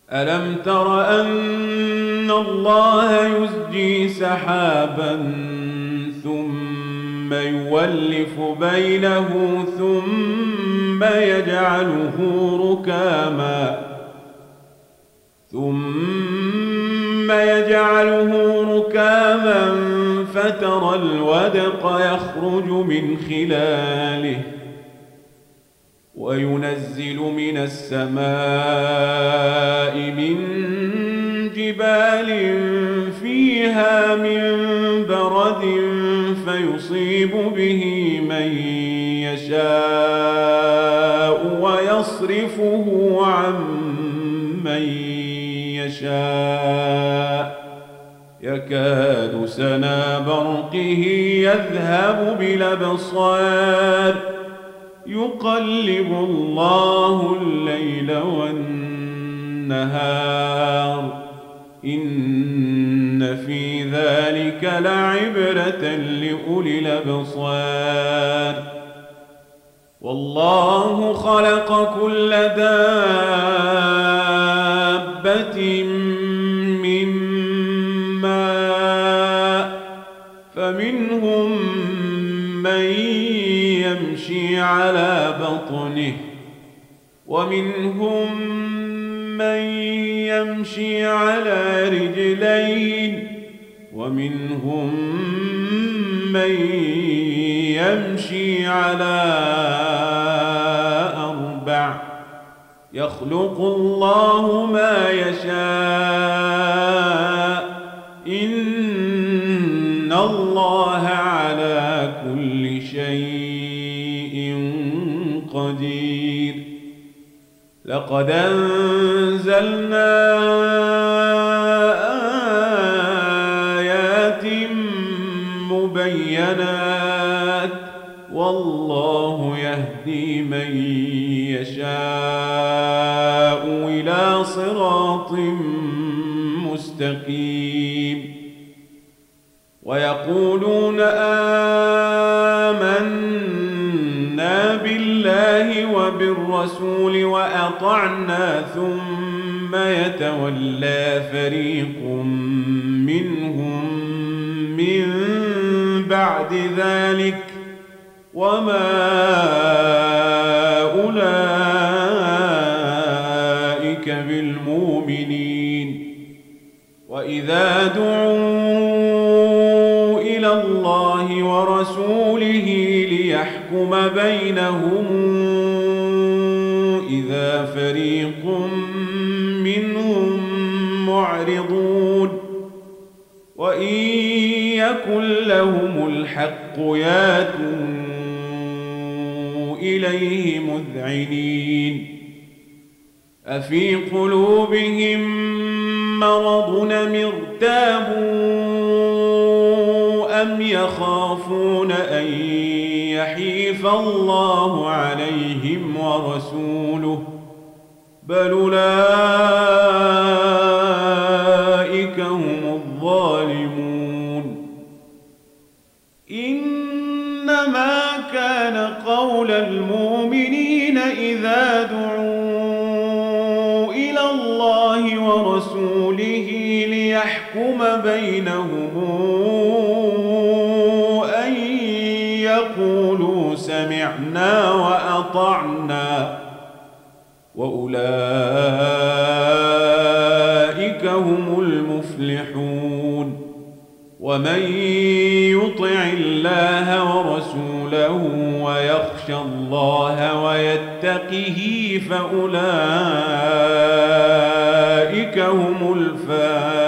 ألم تر أن الله يزجي سحابا ثم يولف بينه ثم يجعله ركاما فترى الودق يخرج من خلاله وينزل من السماء من جبال فيها من برد فيصيب به من يشاء ويصرفه عن من يشاء يكاد سنا برقه يذهب بالأبصار يقلب الله الليل والنهار إن في ذلك لعبرة لأولي الأبصار والله خلق كل دابة من ماء فمنهم من يمشي على بطنه ومنهم من يمشي على رجلين ومنهم من يمشي على أربع يخلق الله ما يشاء إن الله على كل شيء قدير لقد أنزلنا آيات مبينات والله يهدي من يشاء إلى صراط مستقيم ويقولون آمنا بالله وبالرسول وأطعنا ثم يتولى فريق منهم من بعد ذلك وما أولئك بالمؤمنين وإذا دعوا إلى الله ورسوله ليحكم بينهم إذا فريق منهم معرضون وإن يكن لهم الحق ياتوا إليه مذعنين أفي قلوبهم مرض ارتابوا أم يخافون أن يحيف الله عليهم ورسوله بل أولئك هم الظالمون إنما كان قول المؤمنين إذا دعوا إلى الله ورسوله ليحكم بينهم أن يقولوا سمعنا وأطعنا وأولئك هم المفلحون ومن يطع الله ورسوله ويخشى الله ويتقه فأولئك هم الفائزون